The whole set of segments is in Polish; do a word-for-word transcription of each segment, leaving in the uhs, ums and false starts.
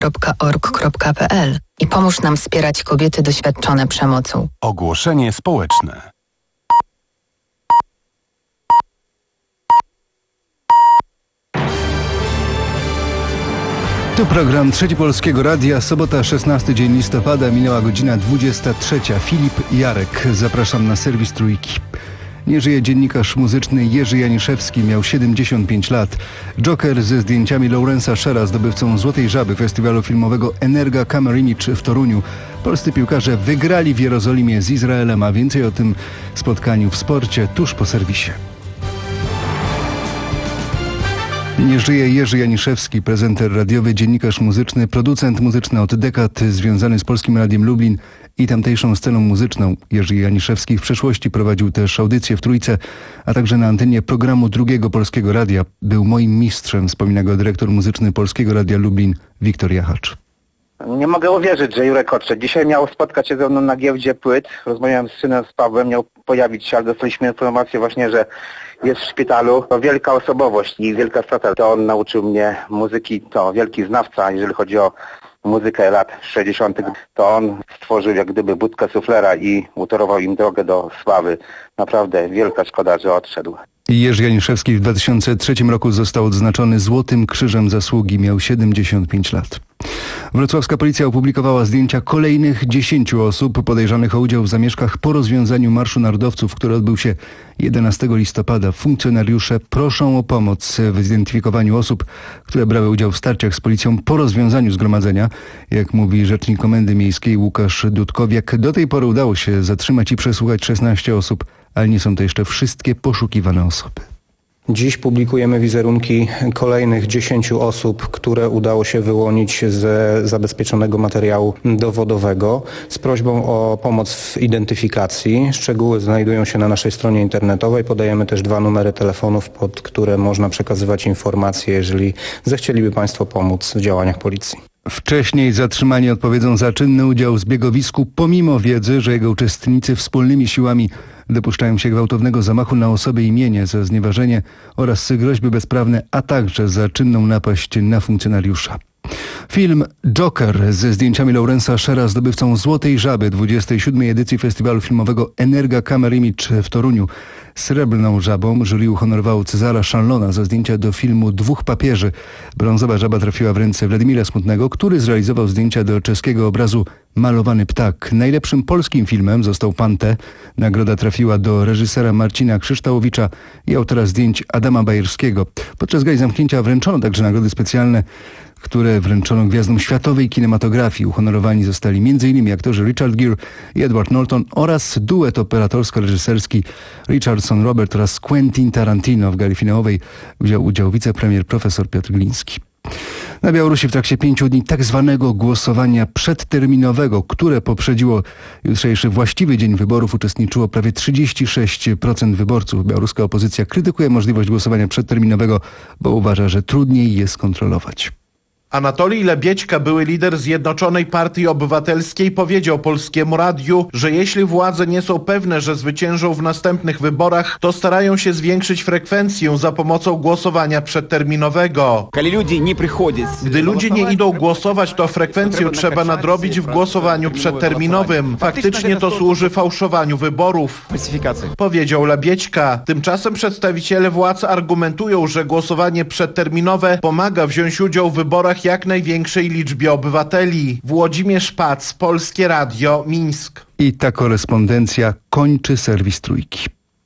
kropka org kropka p l i pomóż nam wspierać kobiety doświadczone przemocą. Ogłoszenie społeczne. Tu program Trzeci Polskiego Radia, sobota, szesnasty dzień listopada, minęła godzina dwudziesta trzecia. Filip Jarek, zapraszam na serwis Trójki. Nie żyje dziennikarz muzyczny Jerzy Janiszewski, miał siedemdziesiąt pięć lat. Joker ze zdjęciami Laurensa Schera, zdobywcą Złotej Żaby festiwalu filmowego Energa Camera Image w Toruniu. Polscy piłkarze wygrali w Jerozolimie z Izraelem, a więcej o tym spotkaniu w sporcie tuż po serwisie. Nie żyje Jerzy Janiszewski, prezenter radiowy, dziennikarz muzyczny, producent muzyczny od dekad, związany z Polskim Radiem Lublin i tamtejszą sceną muzyczną. Jerzy Janiszewski w przeszłości prowadził też audycję w Trójce, a także na antenie programu Drugiego Polskiego Radia. Był moim mistrzem, wspomina go dyrektor muzyczny Polskiego Radia Lublin Wiktor Jachacz. Nie mogę uwierzyć, że Jurek odszedł. Dzisiaj miał spotkać się ze mną na giełdzie płyt. Rozmawiałem z synem, z Pawłem, miał pojawić się, ale dostaliśmy informację właśnie, że jest w szpitalu. To wielka osobowość i wielka strata. To on nauczył mnie muzyki, to wielki znawca, jeżeli chodzi o muzykę lat sześćdziesiątych. To on stworzył jak gdyby budkę suflera i utorował im drogę do sławy. Naprawdę wielka szkoda, że odszedł. Jerzy Janiszewski w dwa tysiące trzecim roku został odznaczony Złotym Krzyżem Zasługi. Miał siedemdziesiąt pięć lat. Wrocławska policja opublikowała zdjęcia kolejnych dziesięciu osób podejrzanych o udział w zamieszkach po rozwiązaniu Marszu Narodowców, który odbył się jedenastego listopada. Funkcjonariusze proszą o pomoc w zidentyfikowaniu osób, które brały udział w starciach z policją po rozwiązaniu zgromadzenia. Jak mówi rzecznik Komendy Miejskiej Łukasz Dudkowiak, do tej pory udało się zatrzymać i przesłuchać szesnaście osób, ale nie są to jeszcze wszystkie poszukiwane osoby. Dziś publikujemy wizerunki kolejnych dziesięciu osób, które udało się wyłonić ze zabezpieczonego materiału dowodowego z prośbą o pomoc w identyfikacji. Szczegóły znajdują się na naszej stronie internetowej. Podajemy też dwa numery telefonów, pod które można przekazywać informacje, jeżeli zechcieliby Państwo pomóc w działaniach policji. Wcześniej zatrzymani odpowiedzą za czynny udział w zbiegowisku, pomimo wiedzy, że jego uczestnicy wspólnymi siłami dopuszczają się gwałtownego zamachu na osobę i mienie za znieważenie oraz groźby bezprawne, a także za czynną napaść na funkcjonariusza. Film Joker ze zdjęciami Laurensa Schera, zdobywcą Złotej Żaby dwudziestej siódmej edycji festiwalu filmowego Energa Camera Image w Toruniu. Srebrną żabą jury uhonorowało Cezara Shanlona za zdjęcia do filmu Dwóch papieży. Brązowa żaba trafiła w ręce Władimira Smutnego, który zrealizował zdjęcia do czeskiego obrazu Malowany ptak. Najlepszym polskim filmem został Pan T. Nagroda trafiła do reżysera Marcina Krzyształowicza i autora zdjęć Adama Bajerskiego. Podczas gali zamknięcia wręczono także nagrody specjalne, które wręczono gwiazdom światowej kinematografii. Uhonorowani zostali m.in. aktorzy Richard Gere i Edward Norton oraz duet operatorsko-reżyserski Richardson Robert oraz Quentin Tarantino. W gali finałowej wziął udział wicepremier profesor Piotr Gliński. Na Białorusi w trakcie pięciu dni tak zwanego głosowania przedterminowego, które poprzedziło jutrzejszy właściwy dzień wyborów, uczestniczyło prawie trzydzieści sześć procent wyborców. Białoruska opozycja krytykuje możliwość głosowania przedterminowego, bo uważa, że trudniej je skontrolować. Anatolij Lebiećka, były lider Zjednoczonej Partii Obywatelskiej, powiedział Polskiemu Radiu, że jeśli władze nie są pewne, że zwyciężą w następnych wyborach, to starają się zwiększyć frekwencję za pomocą głosowania przedterminowego. Gdy ludzie nie idą głosować, to frekwencję trzeba nadrobić w głosowaniu przedterminowym. Faktycznie to służy fałszowaniu wyborów, powiedział Lebiećka. Tymczasem przedstawiciele władz argumentują, że głosowanie przedterminowe pomaga wziąć udział w wyborach jak największej liczbie obywateli. Włodzimierz Pac, Polskie Radio, Mińsk. I ta korespondencja kończy serwis Trójki.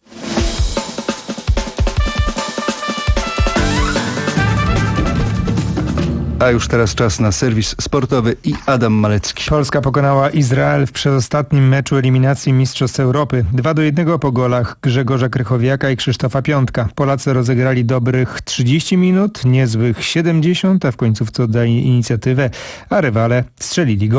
A już teraz czas na serwis sportowy i Adam Malecki. Polska pokonała Izrael w przedostatnim meczu eliminacji Mistrzostw Europy. dwa do jednego po golach Grzegorza Krychowiaka i Krzysztofa Piątka. Polacy rozegrali dobrych trzydzieści minut, niezłych siedemdziesiąt, a w końcówce oddali inicjatywę, a rywale strzelili gola.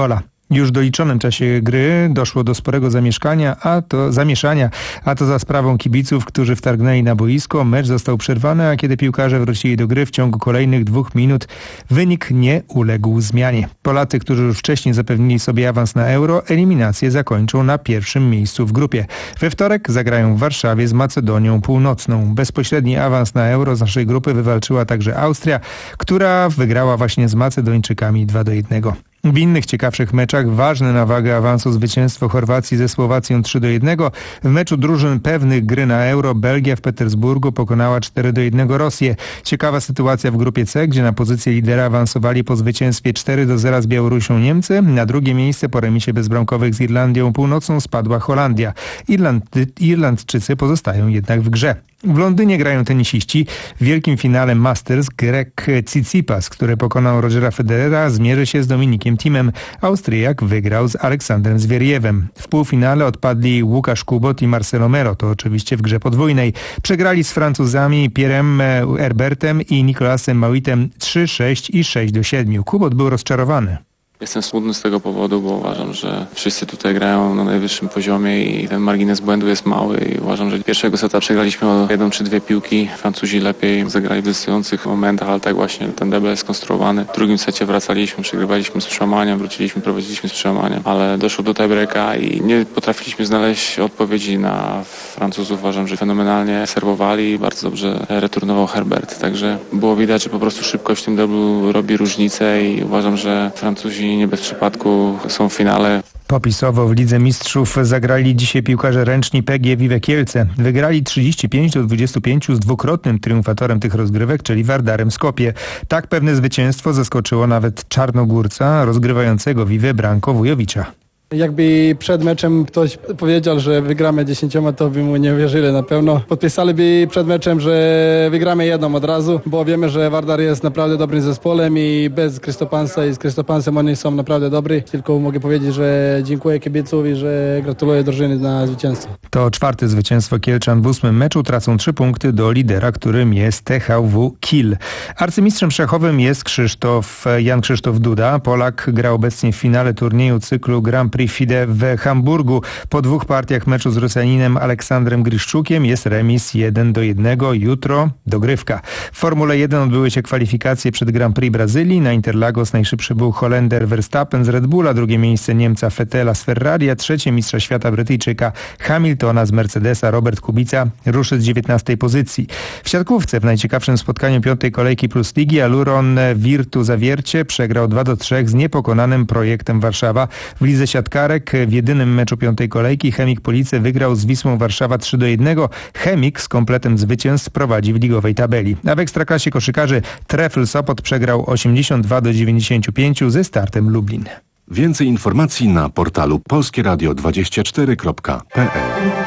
Już w doliczonym czasie gry doszło do sporego zamieszkania, a to zamieszania, a to za sprawą kibiców, którzy wtargnęli na boisko. Mecz został przerwany, a kiedy piłkarze wrócili do gry w ciągu kolejnych dwóch minut, wynik nie uległ zmianie. Polacy, którzy już wcześniej zapewnili sobie awans na Euro, eliminację zakończą na pierwszym miejscu w grupie. We wtorek zagrają w Warszawie z Macedonią Północną. Bezpośredni awans na Euro z naszej grupy wywalczyła także Austria, która wygrała właśnie z Macedończykami dwa do jednego. W innych ciekawszych meczach ważne na wagę awansu zwycięstwo Chorwacji ze Słowacją trzy do jednego. W meczu drużyn pewnych gry na Euro Belgia w Petersburgu pokonała cztery do jednego Rosję. Ciekawa sytuacja w grupie C, gdzie na pozycję lidera awansowali po zwycięstwie cztery do zera z Białorusią Niemcy. Na drugie miejsce po remisie bezbramkowych z Irlandią Północną spadła Holandia. Irlandy, Irlandczycy pozostają jednak w grze. W Londynie grają tenisiści. W wielkim finale Masters Grek Tsitsipas, który pokonał Rogera Federera, zmierzy się z Dominikiem Thiem. Austriak wygrał z Aleksandrem Zwierjewem. W półfinale odpadli Łukasz Kubot i Marcelo Melo, to oczywiście w grze podwójnej. Przegrali z Francuzami Pierrem Herbertem i Nicolasem Mauitem trzy sześć i sześć do siedmiu. Kubot był rozczarowany. Jestem smutny z tego powodu, bo uważam, że wszyscy tutaj grają na najwyższym poziomie i ten margines błędu jest mały i uważam, że pierwszego seta przegraliśmy o jedną czy dwie piłki. Francuzi lepiej zagrali w decydujących momentach, ale tak właśnie ten debel jest skonstruowany. W drugim secie wracaliśmy, przegrywaliśmy z przełamaniem, wróciliśmy, prowadziliśmy z przełamaniem, ale doszło do tiebreaka i nie potrafiliśmy znaleźć odpowiedzi na Francuzów. Uważam, że fenomenalnie serwowali i bardzo dobrze returnował Herbert, także było widać, że po prostu szybkość w tym deblu robi różnicę i uważam, że Francuzi nie bez przypadku są w finale. Popisowo w Lidze Mistrzów zagrali dzisiaj piłkarze ręczni P G Vive Kielce. Wygrali trzydzieści pięć do dwudziestu pięciu z dwukrotnym triumfatorem tych rozgrywek, czyli Wardarem Skopje. Tak pewne zwycięstwo zaskoczyło nawet Czarnogórca, rozgrywającego Vive Branko Wujowicza. Jakby przed meczem ktoś powiedział, że wygramy dziesięcioma, to by mu nie wierzyli na pewno. Podpisaliby przed meczem, że wygramy jedną od razu, bo wiemy, że Vardar jest naprawdę dobrym zespołem i bez Kristopansa i z Kristopansem oni są naprawdę dobrzy. Tylko mogę powiedzieć, że dziękuję kibiców i że gratuluję drużyny na zwycięstwo. To czwarte zwycięstwo Kielczan w ósmym meczu. Tracą trzy punkty do lidera, którym jest T H W Kiel. Arcymistrzem szachowym jest Krzysztof, Jan Krzysztof Duda. Polak gra obecnie w finale turnieju cyklu Grand Prix FIDE w Hamburgu. Po dwóch partiach meczu z Rosjaninem Aleksandrem Griszczukiem jest remis jeden do jednego. Jutro dogrywka. W Formule jeden odbyły się kwalifikacje przed Grand Prix Brazylii. Na Interlagos najszybszy był Holender Verstappen z Red Bulla, drugie miejsce Niemca Vettela z Ferrari, a trzecie mistrza świata Brytyjczyka Hamiltona z Mercedesa. Robert Kubica ruszy z dziewiętnastej pozycji. W siatkówce w najciekawszym spotkaniu piątej kolejki Plus Ligi Aluron Virtu Zawiercie przegrał dwa do trzech z niepokonanym Projektem Warszawa. W lidze siatkarek w jedynym meczu piątej kolejki Chemik Police wygrał z Wisłą Warszawa trzy do jednego. Chemik z kompletem zwycięstw prowadzi w ligowej tabeli. A w ekstraklasie koszykarzy Trefl Sopot przegrał osiemdziesiąt dwa do dziewięćdziesięciu pięciu ze Startem Lublin. Więcej informacji na portalu polskie radio dwadzieścia cztery kropka p l.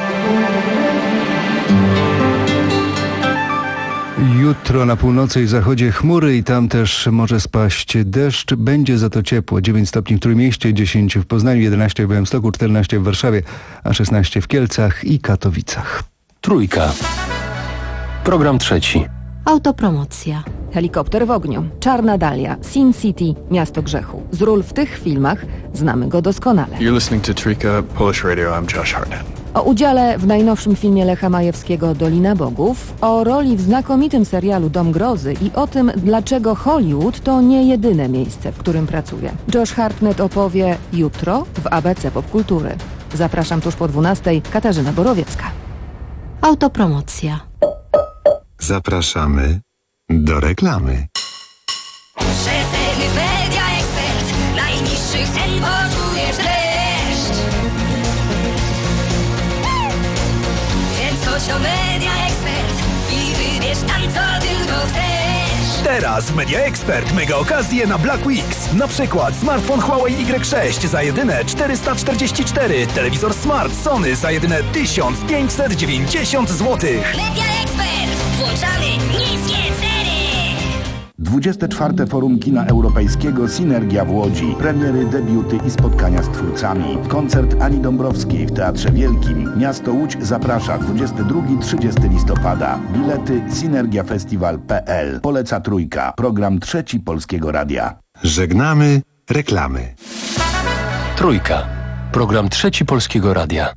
Jutro na północy i zachodzie chmury i tam też może spaść deszcz. Będzie za to ciepło. dziewięć stopni w Trójmieście, dziesięć w Poznaniu, jedenaście w Białymstoku, czternaście w Warszawie, a szesnaście w Kielcach i Katowicach. Trójka. Program trzeci. Autopromocja. Helikopter w ogniu, Czarna Dalia, Sin City, Miasto Grzechu. Z ról w tych filmach znamy go doskonale. You're listening to Trójka Polish Radio. I'm Josh Hartnett. O udziale w najnowszym filmie Lecha Majewskiego Dolina Bogów, o roli w znakomitym serialu Dom Grozy i o tym, dlaczego Hollywood to nie jedyne miejsce, w którym pracuje. Josh Hartnett opowie jutro w A B C Popkultury. Zapraszam tuż po dwunastej. Katarzyna Borowiecka. Autopromocja. Zapraszamy do reklamy. Przeceny Media Expert. Najniższych cen poczujesz dreszcz. Więc chodź do Media Expert i wybierz tam co tylko chcesz. Teraz w Media Expert mega okazje na Black Weeks. Na przykład smartfon Huawei Y sześć za jedyne czterysta czterdzieści cztery, telewizor Smart Sony za jedyne tysiąc pięćset dziewięćdziesiąt złotych. Media Expert. Włączamy niskie ceny. dwudzieste czwarte Forum Kina Europejskiego Synergia w Łodzi. Premiery, debiuty i spotkania z twórcami. Koncert Ani Dąbrowskiej w Teatrze Wielkim. Miasto Łódź zaprasza dwudziestego drugiego do trzydziestego listopada. Bilety synergiafestiwal kropka p l. Poleca Trójka. Program trzeci Polskiego Radia. Żegnamy reklamy. Trójka. Program Trzeci Polskiego Radia.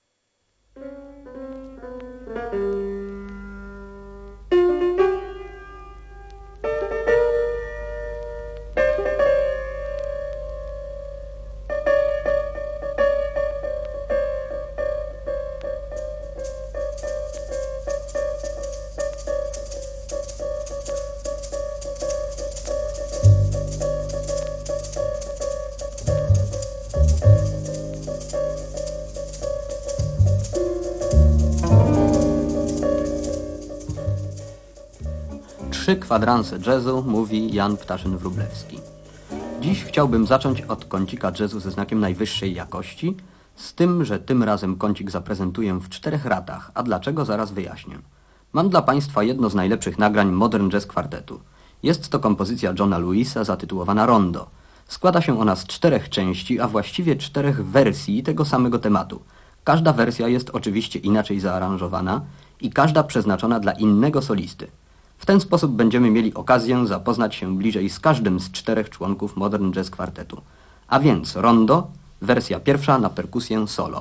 Trzy kwadranse jazzu, mówi Jan Ptaszyn-Wróblewski. Dziś chciałbym zacząć od kącika jazzu ze znakiem najwyższej jakości, z tym, że tym razem kącik zaprezentuję w czterech ratach, a dlaczego zaraz wyjaśnię. Mam dla Państwa jedno z najlepszych nagrań Modern Jazz Kwartetu. Jest to kompozycja Johna Lewisa zatytułowana Rondo. Składa się ona z czterech części, a właściwie czterech wersji tego samego tematu. Każda wersja jest oczywiście inaczej zaaranżowana i każda przeznaczona dla innego solisty. W ten sposób będziemy mieli okazję zapoznać się bliżej z każdym z czterech członków Modern Jazz Kwartetu. A więc Rondo, wersja pierwsza na perkusję solo.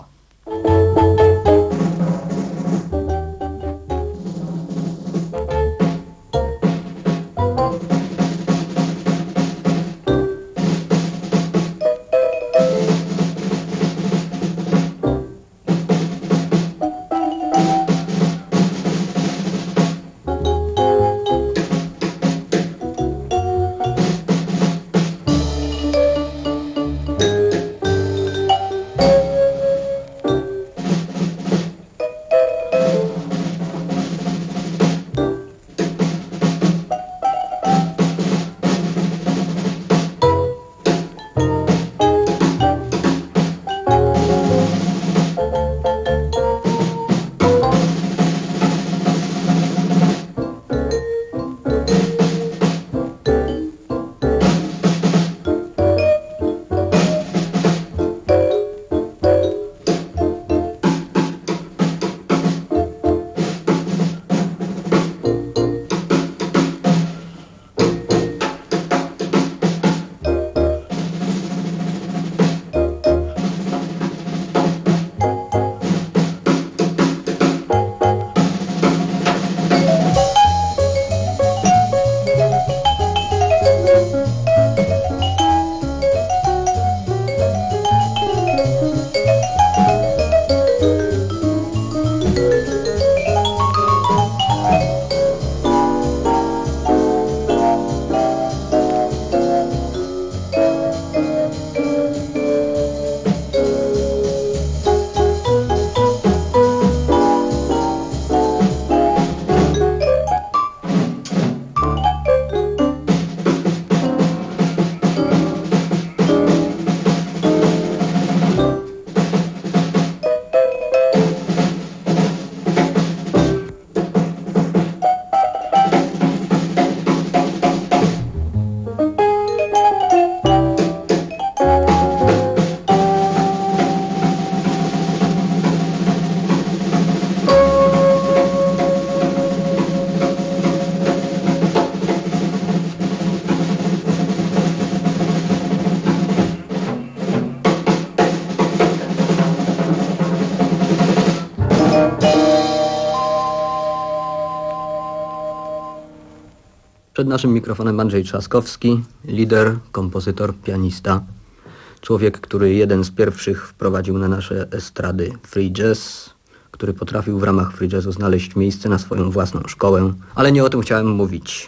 Przed naszym mikrofonem Andrzej Trzaskowski, lider, kompozytor, pianista. Człowiek, który jeden z pierwszych wprowadził na nasze estrady free jazz, który potrafił w ramach free jazzu znaleźć miejsce na swoją własną szkołę. Ale nie o tym chciałem mówić.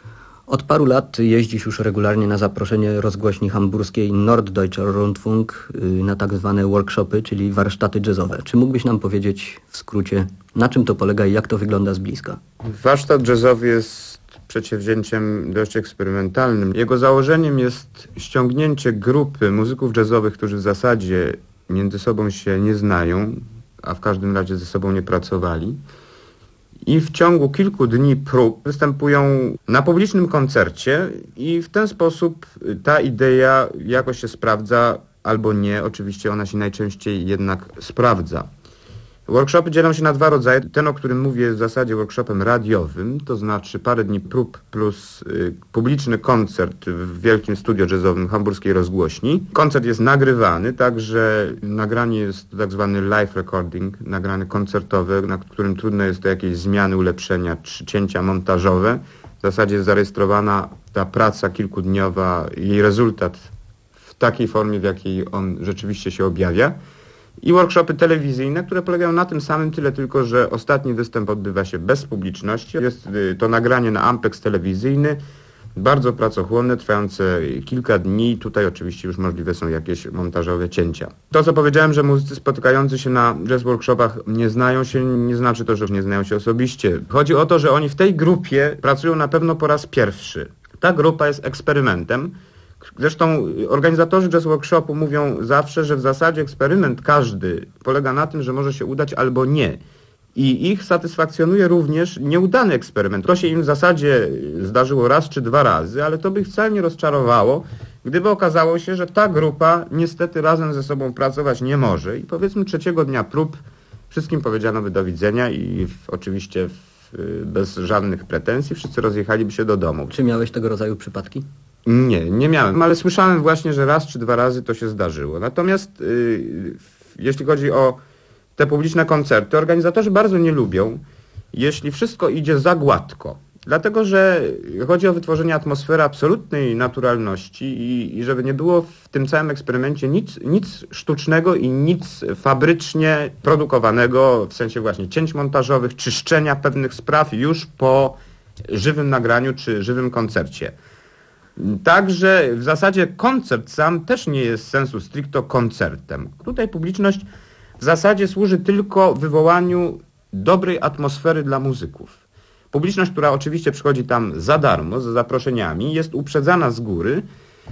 Od paru lat jeździsz już regularnie na zaproszenie rozgłośni hamburskiej Norddeutscher Rundfunk na tak zwane workshopy, czyli warsztaty jazzowe. Czy mógłbyś nam powiedzieć w skrócie, na czym to polega i jak to wygląda z bliska? Warsztat jazzowy jest przedsięwzięciem dość eksperymentalnym. Jego założeniem jest ściągnięcie grupy muzyków jazzowych, którzy w zasadzie między sobą się nie znają, a w każdym razie ze sobą nie pracowali. I w ciągu kilku dni prób występują na publicznym koncercie i w ten sposób ta idea jakoś się sprawdza albo nie. Oczywiście ona się najczęściej jednak sprawdza. Workshopy dzielą się na dwa rodzaje. Ten, o którym mówię, jest w zasadzie workshopem radiowym, to znaczy parę dni prób plus y, publiczny koncert w wielkim studio jazzowym hamburskiej rozgłośni. Koncert jest nagrywany, także nagranie jest tak zwany live recording, nagranie koncertowe, na którym trudno jest to jakieś zmiany, ulepszenia czy cięcia montażowe. W zasadzie jest zarejestrowana ta praca kilkudniowa, jej rezultat w takiej formie, w jakiej on rzeczywiście się objawia. I workshopy telewizyjne, które polegają na tym samym, tyle tylko, że ostatni występ odbywa się bez publiczności. Jest to nagranie na Ampex telewizyjny, bardzo pracochłonne, trwające kilka dni. Tutaj oczywiście już możliwe są jakieś montażowe cięcia. To, co powiedziałem, że muzycy spotykający się na jazz workshopach nie znają się, nie znaczy to, że nie znają się osobiście. Chodzi o to, że oni w tej grupie pracują na pewno po raz pierwszy. Ta grupa jest eksperymentem. Zresztą organizatorzy jazz workshopu mówią zawsze, że w zasadzie eksperyment każdy polega na tym, że może się udać albo nie. I ich satysfakcjonuje również nieudany eksperyment. To się im w zasadzie zdarzyło raz czy dwa razy, ale to by ich wcale nie rozczarowało, gdyby okazało się, że ta grupa niestety razem ze sobą pracować nie może. I powiedzmy trzeciego dnia prób wszystkim powiedziano by do widzenia i w, oczywiście w, bez żadnych pretensji wszyscy rozjechaliby się do domu. Czy miałeś tego rodzaju przypadki? Nie, nie miałem, ale słyszałem właśnie, że raz czy dwa razy to się zdarzyło. Natomiast yy, jeśli chodzi o te publiczne koncerty, organizatorzy bardzo nie lubią, jeśli wszystko idzie za gładko. Dlatego, że chodzi o wytworzenie atmosfery absolutnej naturalności i, i żeby nie było w tym całym eksperymencie nic, nic sztucznego i nic fabrycznie produkowanego, w sensie właśnie cięć montażowych, czyszczenia pewnych spraw już po żywym nagraniu czy żywym koncercie. Także w zasadzie koncert sam też nie jest sensu stricto koncertem. Tutaj publiczność w zasadzie służy tylko wywołaniu dobrej atmosfery dla muzyków. Publiczność, która oczywiście przychodzi tam za darmo, z zaproszeniami, jest uprzedzana z góry,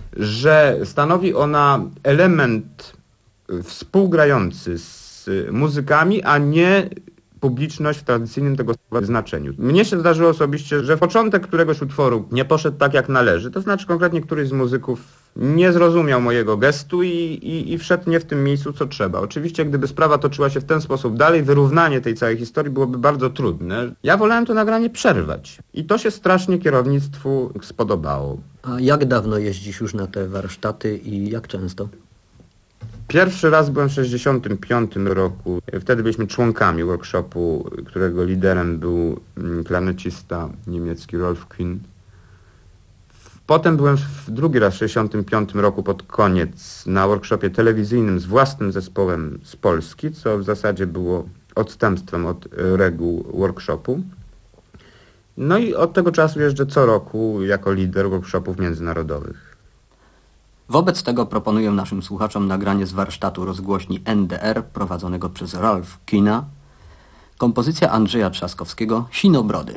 że stanowi ona element współgrający z muzykami, a nie publiczność w tradycyjnym tego słowa znaczeniu. Mnie się zdarzyło osobiście, że początek któregoś utworu nie poszedł tak jak należy, to znaczy konkretnie któryś z muzyków nie zrozumiał mojego gestu i, i, i wszedł nie w tym miejscu, co trzeba. Oczywiście, gdyby sprawa toczyła się w ten sposób dalej, wyrównanie tej całej historii byłoby bardzo trudne. Ja wolałem to nagranie przerwać i to się strasznie kierownictwu spodobało. A jak dawno jeździsz już na te warsztaty i jak często? Pierwszy raz byłem w sześćdziesiątym piątym roku. Wtedy byliśmy członkami workshopu, którego liderem był klarnecista niemiecki Rolf Kühn. Potem byłem w drugi raz w sześćdziesiątym piątym roku pod koniec na workshopie telewizyjnym z własnym zespołem z Polski, co w zasadzie było odstępstwem od reguł workshopu. No i od tego czasu jeżdżę co roku jako lider workshopów międzynarodowych. Wobec tego proponuję naszym słuchaczom nagranie z warsztatu rozgłośni N D R prowadzonego przez Rolf Kühna. Kompozycja Andrzeja Trzaskowskiego Sinobrody.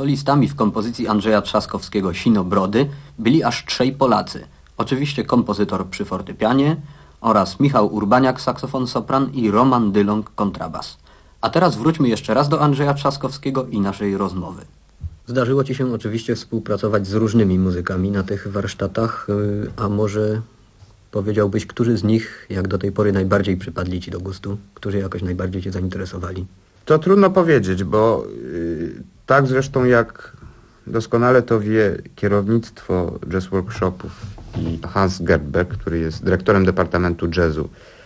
Solistami w kompozycji Andrzeja Trzaskowskiego Sinobrody byli aż trzej Polacy. Oczywiście kompozytor przy fortepianie oraz Michał Urbaniak, saksofon sopran i Roman Dylong, kontrabas. A teraz wróćmy jeszcze raz do Andrzeja Trzaskowskiego i naszej rozmowy. Zdarzyło Ci się oczywiście współpracować z różnymi muzykami na tych warsztatach, a może powiedziałbyś, którzy z nich jak do tej pory najbardziej przypadli Ci do gustu, którzy jakoś najbardziej Cię zainteresowali? To trudno powiedzieć, bo yy, tak zresztą jak doskonale to wie kierownictwo jazz workshopów i Hans Gertberg, który jest dyrektorem Departamentu Jazzu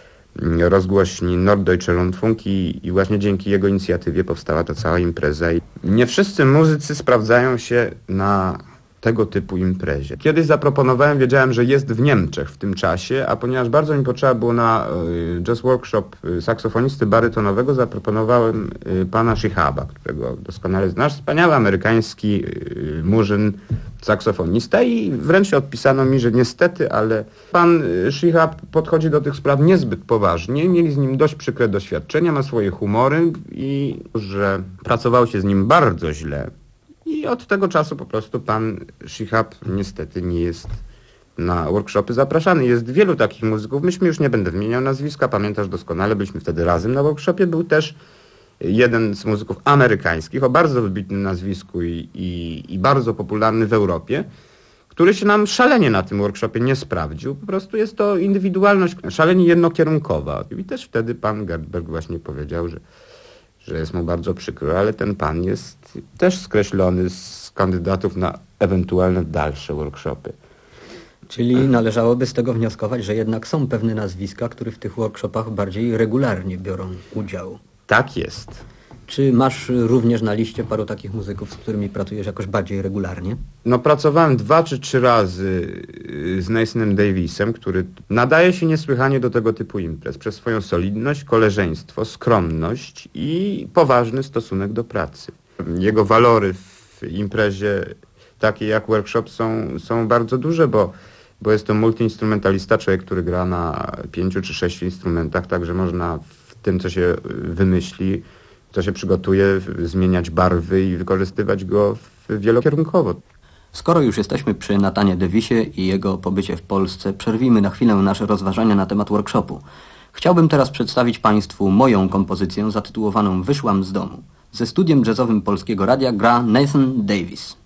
rozgłośni Norddeutsche Rundfunk i, i właśnie dzięki jego inicjatywie powstała ta cała impreza. I nie wszyscy muzycy sprawdzają się na tego typu imprezie. Kiedyś zaproponowałem, wiedziałem, że jest w Niemczech w tym czasie, a ponieważ bardzo mi potrzeba było na y, jazz workshop y, saksofonisty barytonowego, zaproponowałem y, pana Shihaba, którego doskonale znasz, wspaniały amerykański y, murzyn, saksofonista, i wręcz się odpisano mi, że niestety, ale pan y, Shihab podchodzi do tych spraw niezbyt poważnie, mieli z nim dość przykre doświadczenia, ma swoje humory i że pracowało się z nim bardzo źle. I od tego czasu po prostu pan Shihab niestety nie jest na workshopy zapraszany. Jest wielu takich muzyków, myśmy już nie będę wymieniał nazwiska, pamiętasz doskonale, byliśmy wtedy razem na workshopie. Był też jeden z muzyków amerykańskich o bardzo wybitnym nazwisku i, i, i bardzo popularny w Europie, który się nam szalenie na tym workshopie nie sprawdził. Po prostu jest to indywidualność szalenie jednokierunkowa. I też wtedy pan Gertberg właśnie powiedział, że że jest mu bardzo przykro, ale ten pan jest też skreślony z kandydatów na ewentualne dalsze workshopy. Czyli należałoby z tego wnioskować, że jednak są pewne nazwiska, które w tych workshopach bardziej regularnie biorą udział. Tak jest. Czy masz również na liście paru takich muzyków, z którymi pracujesz jakoś bardziej regularnie? No pracowałem dwa czy trzy razy z Nathanem Davisem, który nadaje się niesłychanie do tego typu imprez przez swoją solidność, koleżeństwo, skromność i poważny stosunek do pracy. Jego walory w imprezie takiej jak workshop są, są bardzo duże, bo, bo jest to multiinstrumentalista, człowiek, który gra na pięciu czy sześciu instrumentach, także można w tym, co się wymyśli, co się przygotuje, zmieniać barwy i wykorzystywać go wielokierunkowo. Skoro już jesteśmy przy Nathanie Davisie i jego pobycie w Polsce, przerwijmy na chwilę nasze rozważania na temat workshopu. Chciałbym teraz przedstawić Państwu moją kompozycję zatytułowaną Wyszłam z domu. Ze studiem jazzowym Polskiego Radia gra Nathan Davis.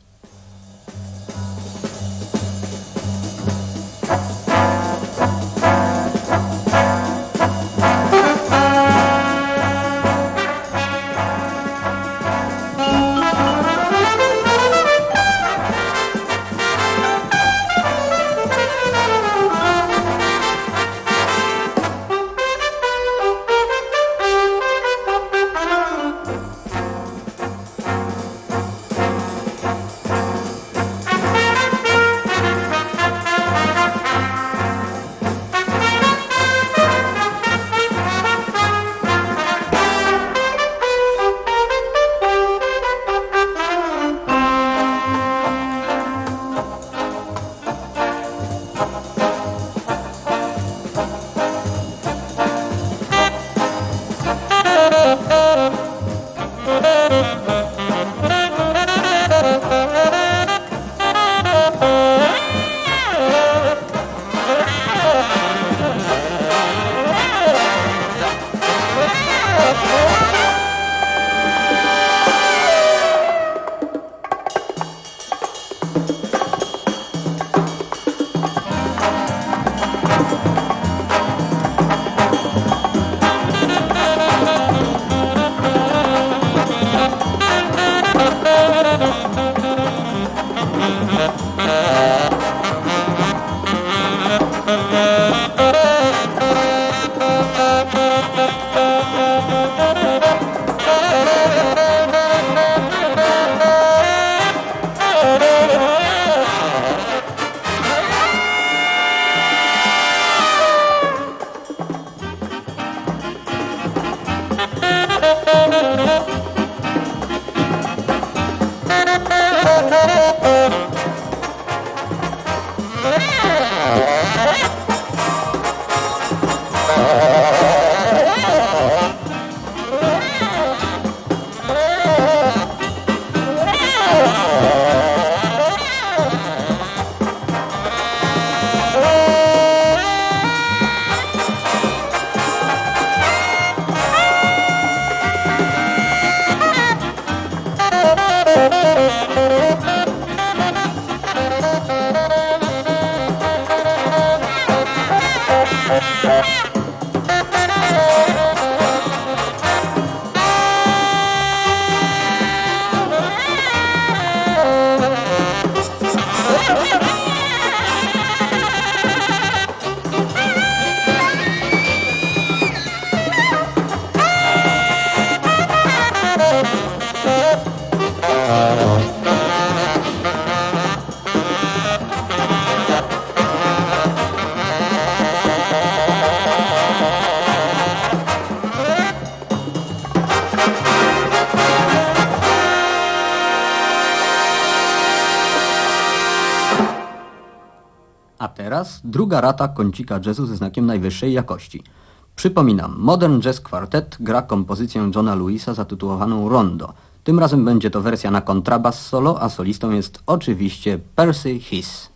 teraz druga rata kącika jazzu ze znakiem najwyższej jakości. Przypominam, Modern Jazz Quartet gra kompozycję Johna Lewisa zatytułowaną Rondo. Tym razem będzie to wersja na kontrabas solo, a solistą jest oczywiście Percy Hiss.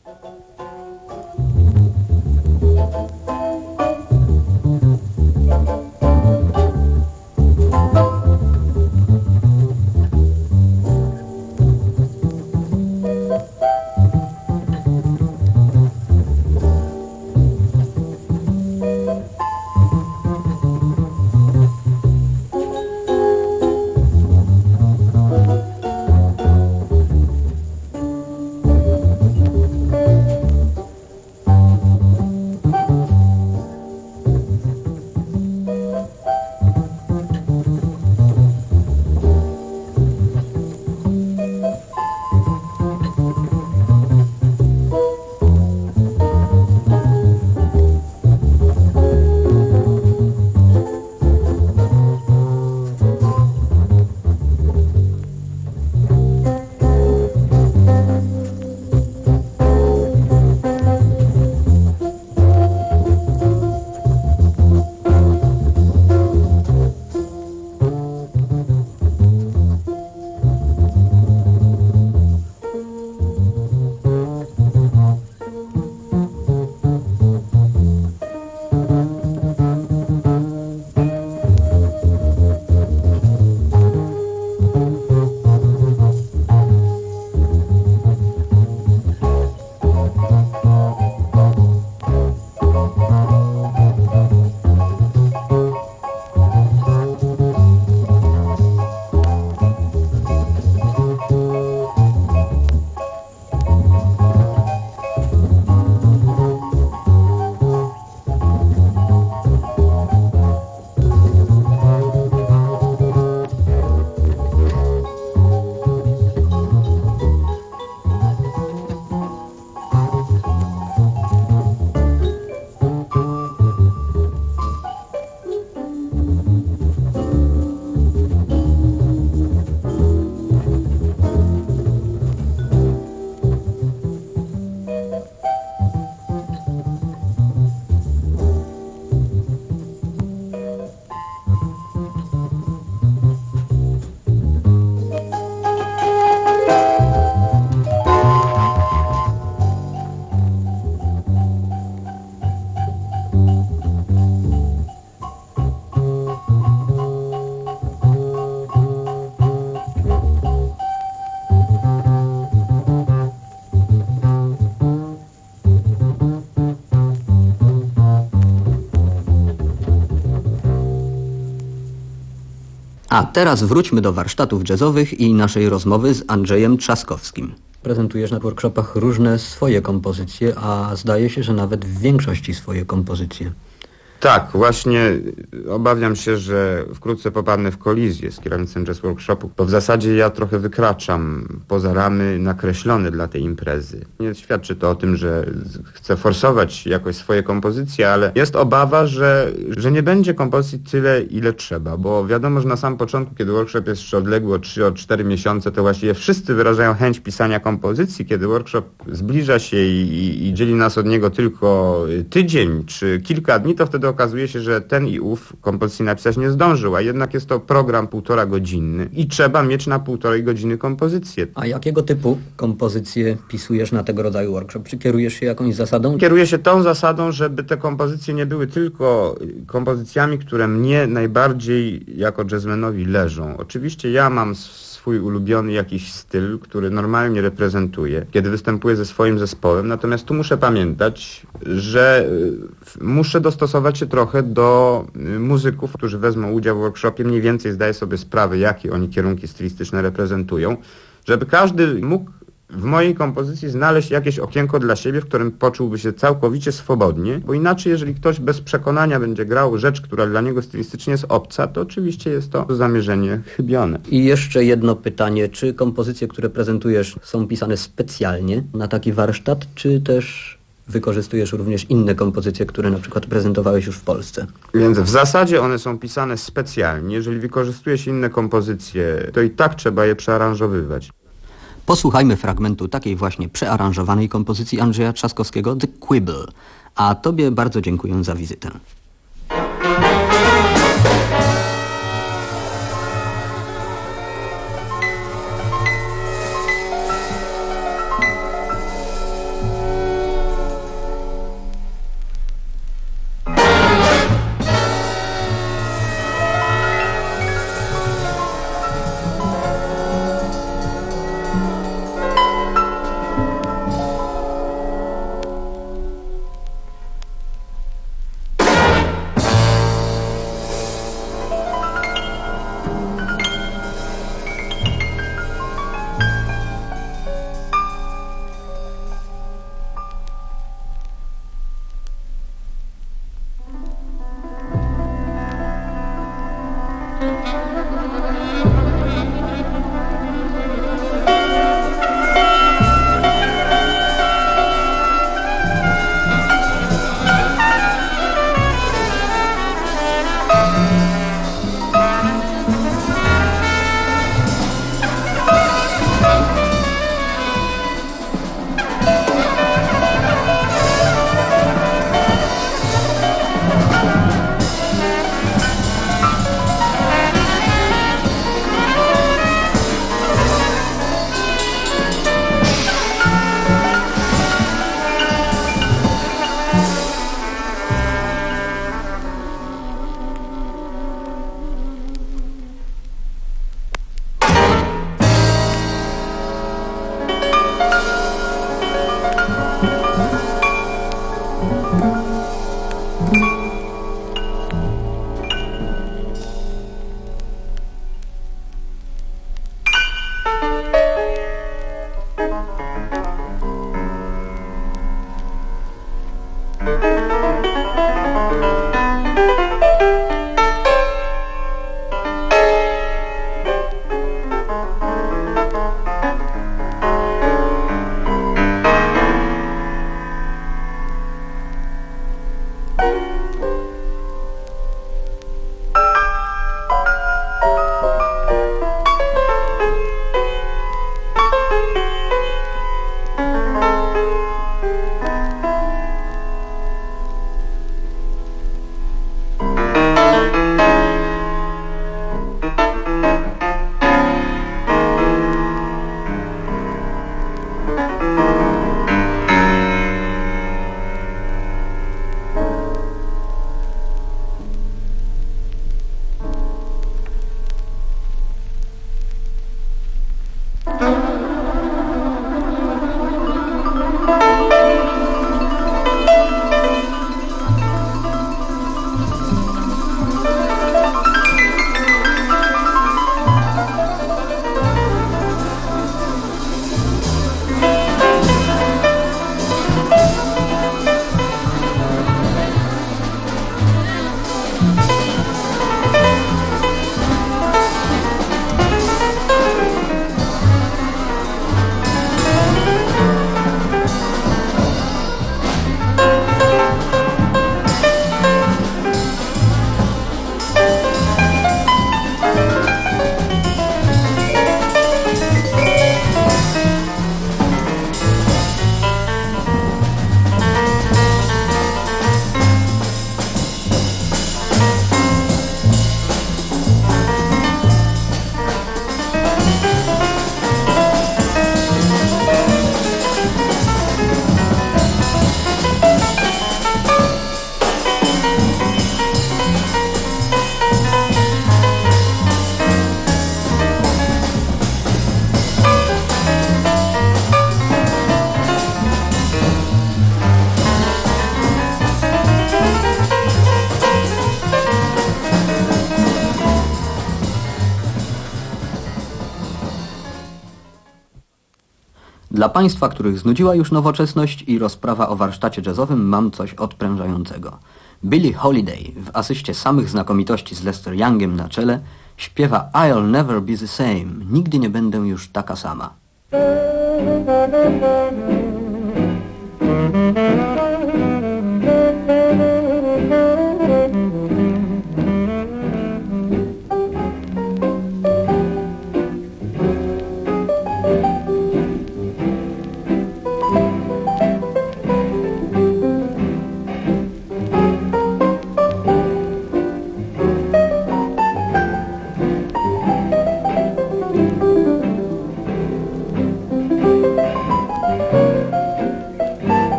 A teraz wróćmy do warsztatów jazzowych i naszej rozmowy z Andrzejem Trzaskowskim. Prezentujesz na workshopach różne swoje kompozycje, a zdaje się, że nawet w większości swoje kompozycje. Tak, właśnie obawiam się, że wkrótce popadnę w kolizję z kierownictwem Jazz Workshopu, bo w zasadzie ja trochę wykraczam poza ramy nakreślone dla tej imprezy. Nie świadczy to o tym, że chcę forsować jakoś swoje kompozycje, ale jest obawa, że, że nie będzie kompozycji tyle, ile trzeba, bo wiadomo, że na samym początku, kiedy workshop jest jeszcze odległy o trzy cztery miesiące, to właściwie wszyscy wyrażają chęć pisania kompozycji. Kiedy workshop zbliża się i, i, i dzieli nas od niego tylko tydzień czy kilka dni, to wtedy okazuje się, że ten i ów kompozycji napisać nie zdążył, a jednak jest to program półtora godzinny i trzeba mieć na półtorej godziny kompozycję. A jakiego typu kompozycje pisujesz na tego rodzaju workshop? Czy kierujesz się jakąś zasadą? Kieruję się tą zasadą, żeby te kompozycje nie były tylko kompozycjami, które mnie najbardziej jako jazzmanowi leżą. Oczywiście ja mam swój ulubiony jakiś styl, który normalnie reprezentuję, kiedy występuję ze swoim zespołem, natomiast tu muszę pamiętać, że muszę dostosować się trochę do muzyków, którzy wezmą udział w workshopie, mniej więcej zdaję sobie sprawę, jakie oni kierunki stylistyczne reprezentują, żeby każdy mógł w mojej kompozycji znaleźć jakieś okienko dla siebie, w którym poczułby się całkowicie swobodnie, bo inaczej, jeżeli ktoś bez przekonania będzie grał rzecz, która dla niego stylistycznie jest obca, to oczywiście jest to zamierzenie chybione. I jeszcze jedno pytanie, czy kompozycje, które prezentujesz, są pisane specjalnie na taki warsztat, czy też wykorzystujesz również inne kompozycje, które na przykład prezentowałeś już w Polsce? Więc w zasadzie one są pisane specjalnie. Jeżeli wykorzystuje się inne kompozycje, to i tak trzeba je przearanżowywać. Posłuchajmy fragmentu takiej właśnie przearanżowanej kompozycji Andrzeja Trzaskowskiego, The Quibble. A tobie bardzo dziękuję za wizytę. Dla Państwa, których znudziła już nowoczesność i rozprawa o warsztacie jazzowym, mam coś odprężającego. Billie Holiday w asyście samych znakomitości z Lester Youngiem na czele śpiewa I'll never be the same. Nigdy nie będę już taka sama.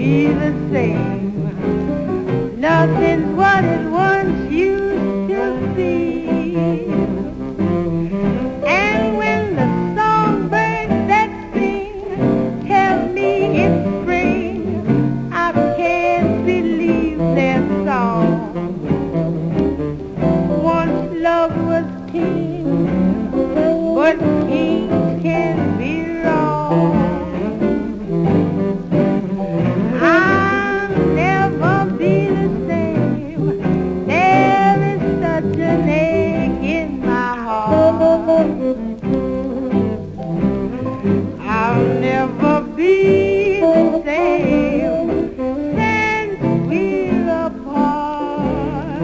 be the same. Nothing's what it once used to be. And when the songbirds that sing tell me it's spring, I can't believe their song. Once love was king, but kings can be wrong. I'll never be the same. There is such an ache in my heart. I'll never be the same since we're apart.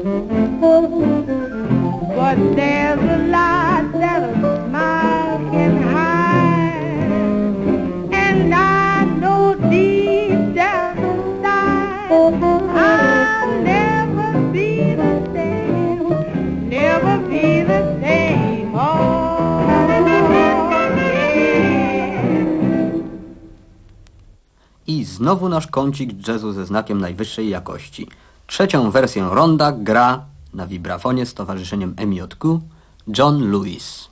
But there's a lot that a smile can hide, and I know deep down inside I'll never be the same, never be the same. Oh, I znowu nasz kącik jazzu ze znakiem najwyższej jakości. Trzecią wersję ronda gra na wibrafonie z towarzyszeniem M J Q John Lewis.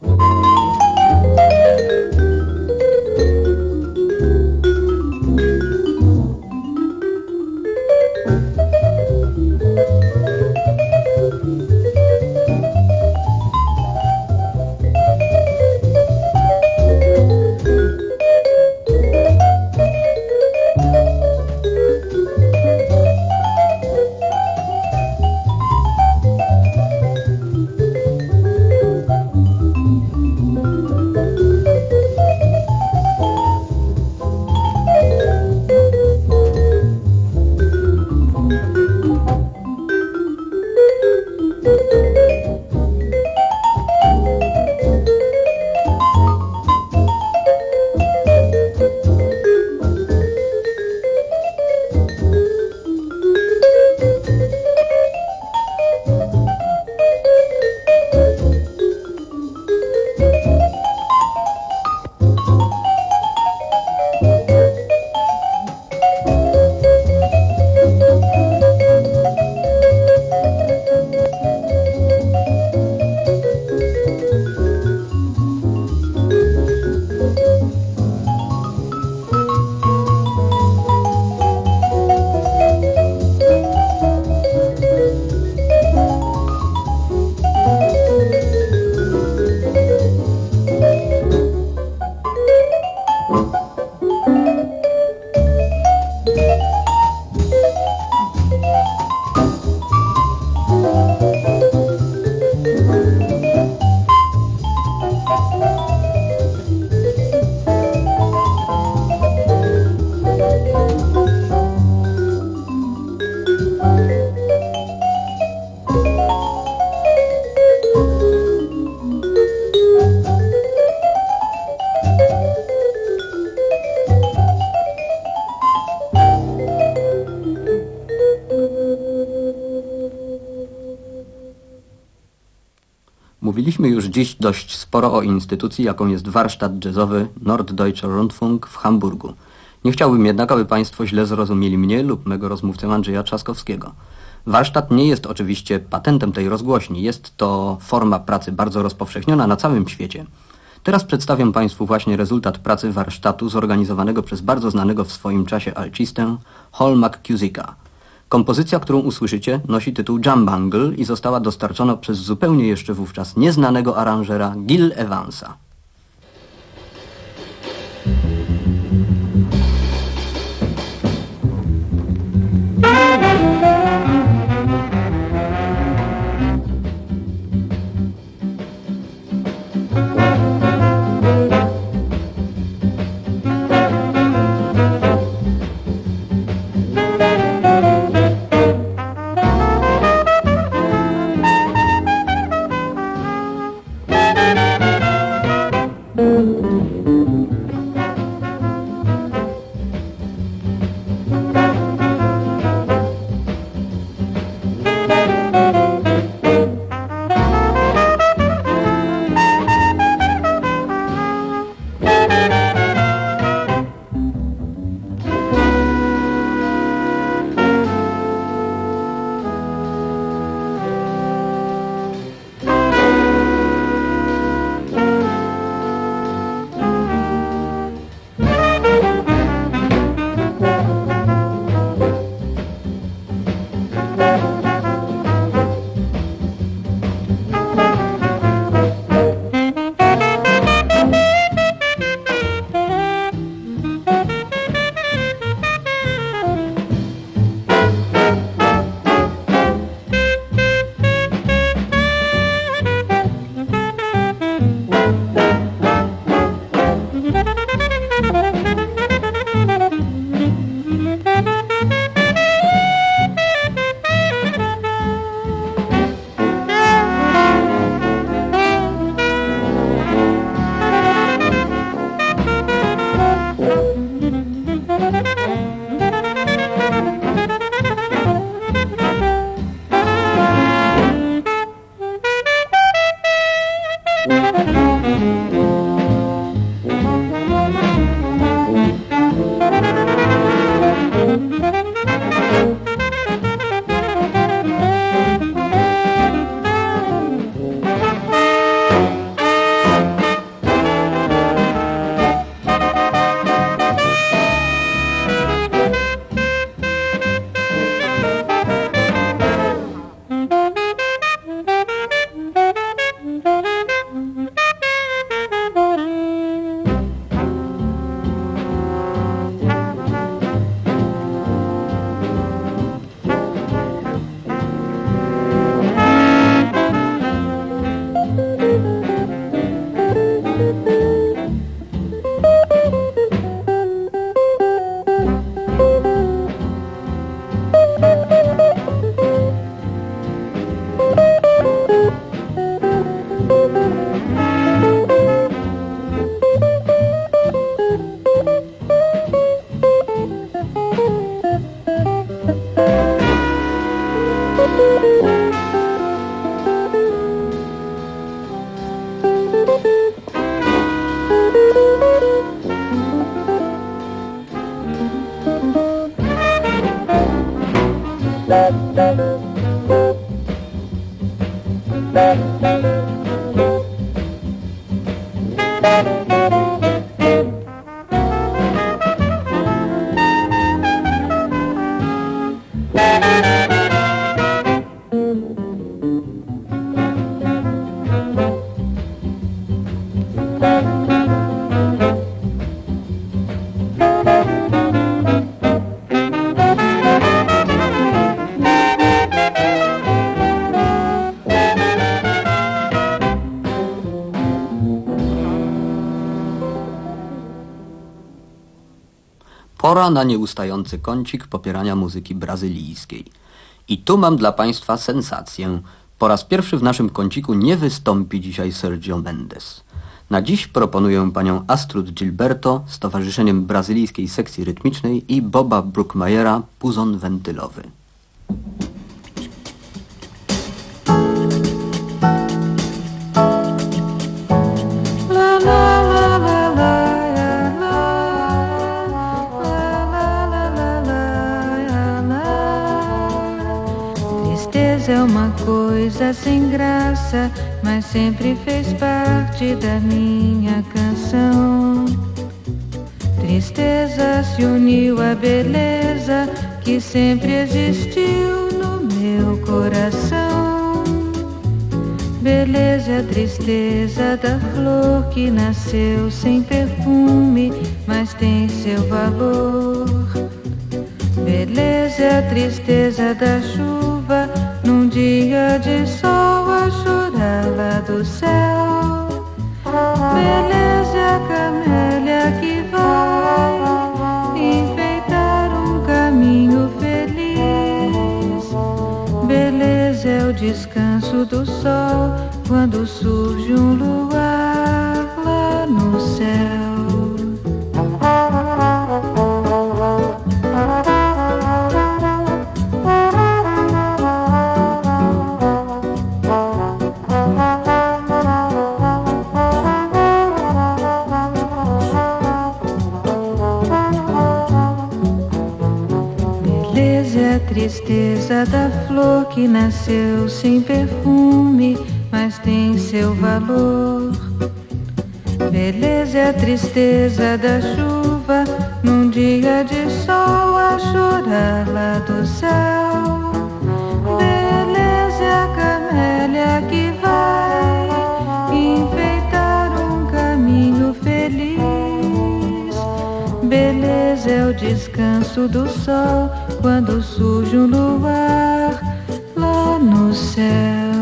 Mówiliśmy już dziś dość sporo o instytucji, jaką jest warsztat jazzowy Norddeutscher Rundfunk w Hamburgu. Nie chciałbym jednak, aby Państwo źle zrozumieli mnie lub mego rozmówcę Andrzeja Trzaskowskiego. Warsztat nie jest oczywiście patentem tej rozgłośni. Jest to forma pracy bardzo rozpowszechniona na całym świecie. Teraz przedstawiam Państwu właśnie rezultat pracy warsztatu zorganizowanego przez bardzo znanego w swoim czasie alcistę Hall McCusicka. Kompozycja, którą usłyszycie, nosi tytuł Jambangle i została dostarczona przez zupełnie jeszcze wówczas nieznanego aranżera Gil Evansa. Pora na nieustający kącik popierania muzyki brazylijskiej. I tu mam dla Państwa sensację. Po raz pierwszy w naszym kąciku nie wystąpi dzisiaj Sergio Mendes. Na dziś proponuję panią Astrud Gilberto z Towarzyszeniem Brazylijskiej Sekcji Rytmicznej i Boba Brookmeyera Puzon wentylowy. É uma coisa sem graça, mas sempre fez parte da minha canção. Tristeza se uniu à beleza que sempre existiu no meu coração. Beleza é a tristeza da flor que nasceu sem perfume, mas tem seu valor. Beleza é a tristeza da chuva num dia de sol a chorar lá do céu. Beleza é a camélia que vai enfeitar um caminho feliz. Beleza é o descanso do sol quando surge um luar lá no céu. Tristeza da flor que nasceu sem perfume, mas tem seu valor. Beleza é a tristeza da chuva num dia de sol a chorar lá do céu. Beleza é a camélia que vai enfeitar um caminho feliz. Beleza é o descanso do sol quando surge um luar lá no céu.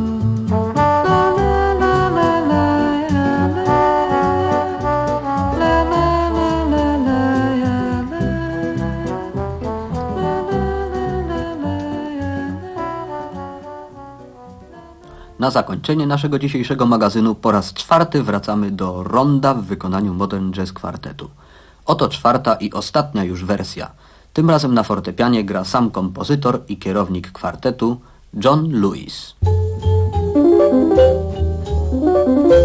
Na zakończenie naszego dzisiejszego magazynu po raz czwarty wracamy do ronda w wykonaniu Modern Jazz Kwartetu. Oto czwarta i ostatnia już wersja. Tym razem na fortepianie gra sam kompozytor i kierownik kwartetu John Lewis.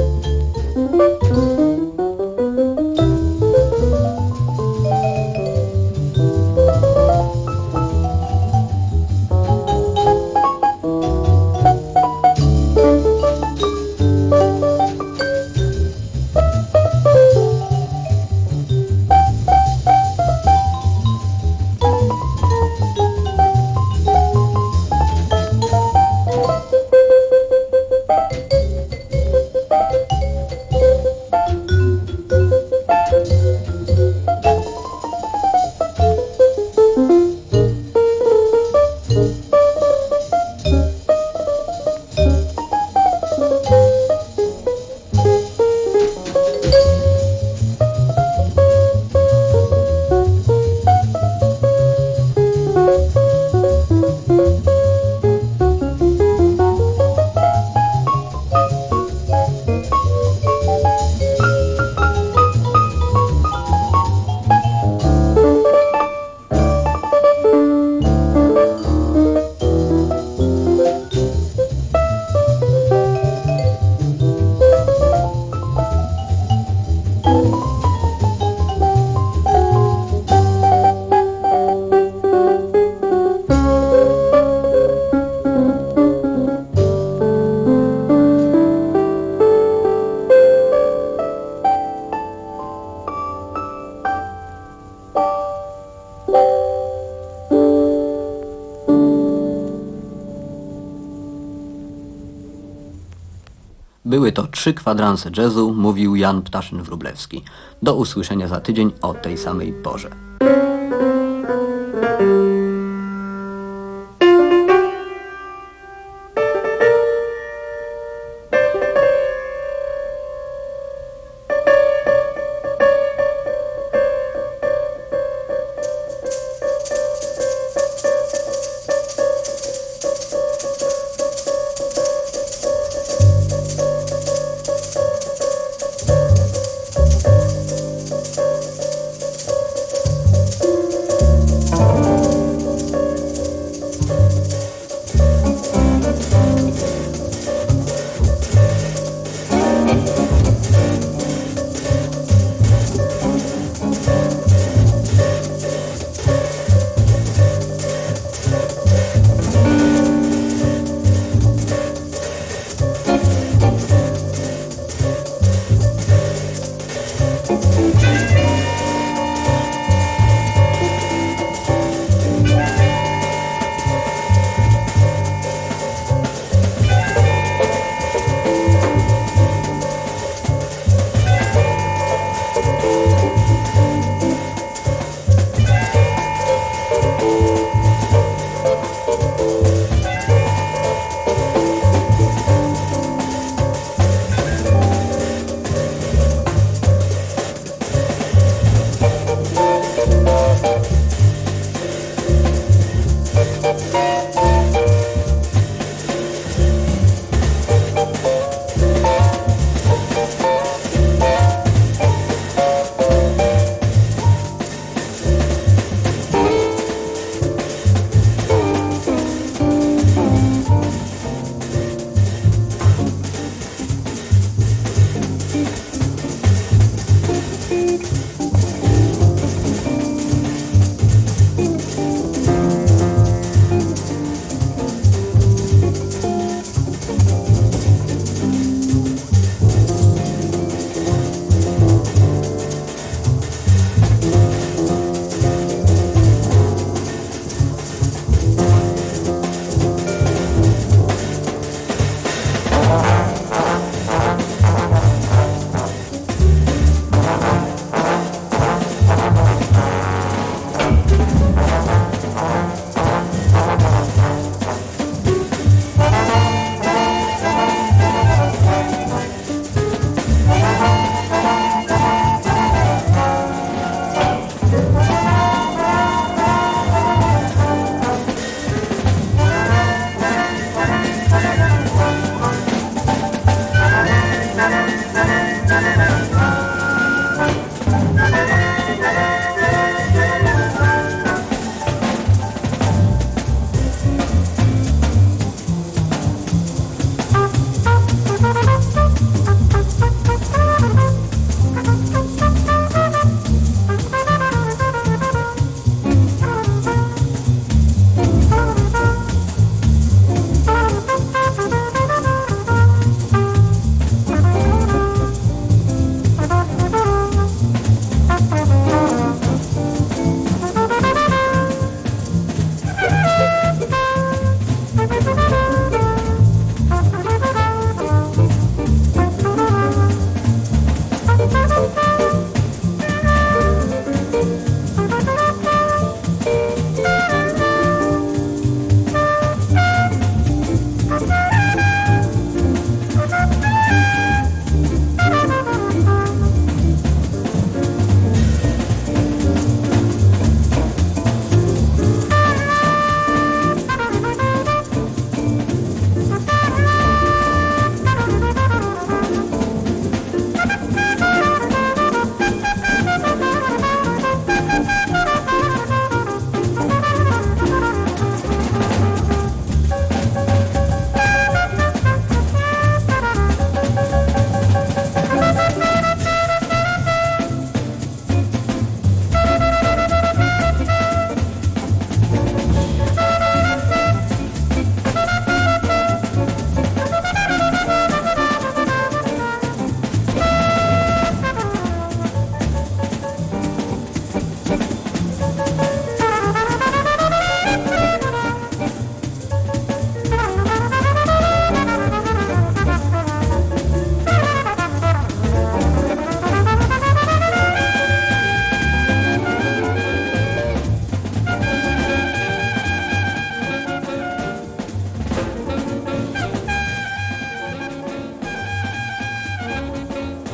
Były to trzy kwadranse jazzu, mówił Jan Ptaszyn-Wróblewski. Do usłyszenia za tydzień o tej samej porze.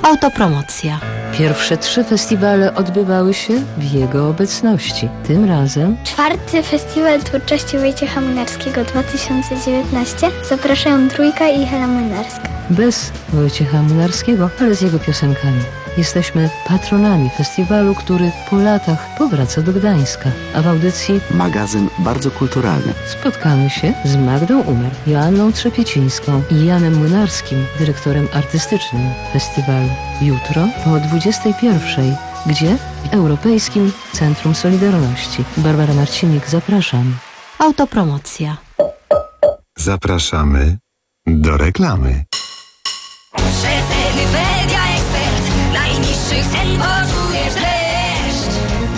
Autopromocja. Pierwsze trzy festiwale odbywały się w jego obecności. Tym razem Czwarty Festiwal Twórczości Wojciecha Młynarskiego dwa tysiące dziewiętnaście zapraszają Trójka i Hela Młynarska. bez Wojciecha Młynarskiego, ale z jego piosenkami. Jesteśmy patronami festiwalu, który po latach powraca do Gdańska. A w audycji magazyn bardzo kulturalny. spotkamy się z Magdą Umer, Joanną Trzepiecińską i Janem Młynarskim, dyrektorem artystycznym festiwalu. Jutro po dwudziestej pierwszej. Gdzie? W Europejskim Centrum Solidarności. Barbara Marcinik, zapraszam. Autopromocja. Zapraszamy do reklamy. Przeceny Media Expert. Najniższych cen poczujesz dreszcz.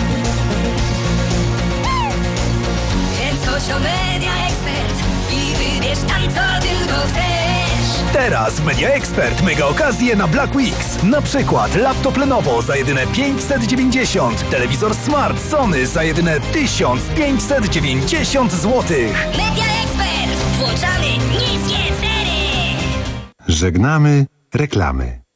Więc chodź do Media Expert i wybierz tam co tylko chcesz. Teraz w Media Expert mega okazje na Black Weeks. Na przykład laptop Lenovo za jedyne pięćset dziewięćdziesiąt, telewizor Smart Sony za jedyne tysiąc pięćset dziewięćdziesiąt złotych. Media Expert. Włączamy niskie ceny. Żegnamy reklamy.